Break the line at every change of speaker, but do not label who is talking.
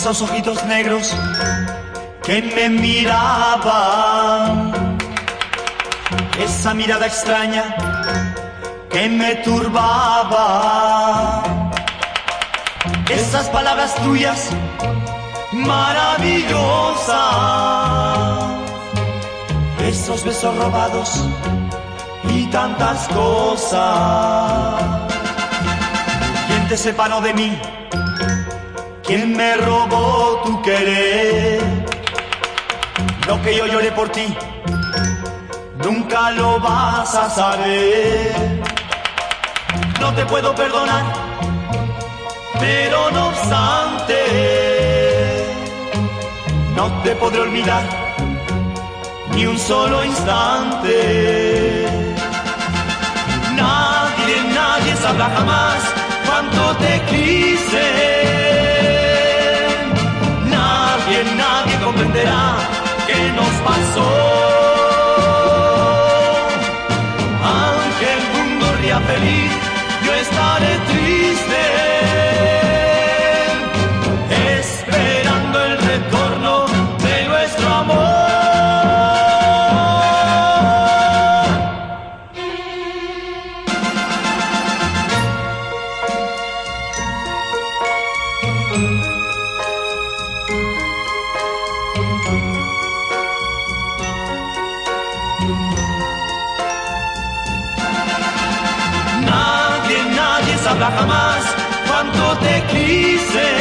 esos ojitos negros que me miraban, esa mirada extraña que me turbaba, esas palabras tuyas maravillosas, esos besos robados y tantas cosas. ¿Quién te separó de mí? ¿Quién me robó tu querer? Lo que yo lloré por ti, nunca lo vas a saber. No te puedo perdonar, pero no obstante, no te podré olvidar ni un solo instante. Nadie sabrá jamás cuánto te quise. Nadie comprenderá qué nos pasó. Aunque el mundo ría feliz, yo estaré triste, esperando el retorno de nuestro amor. Nadie sabrá jamás cuánto te quise.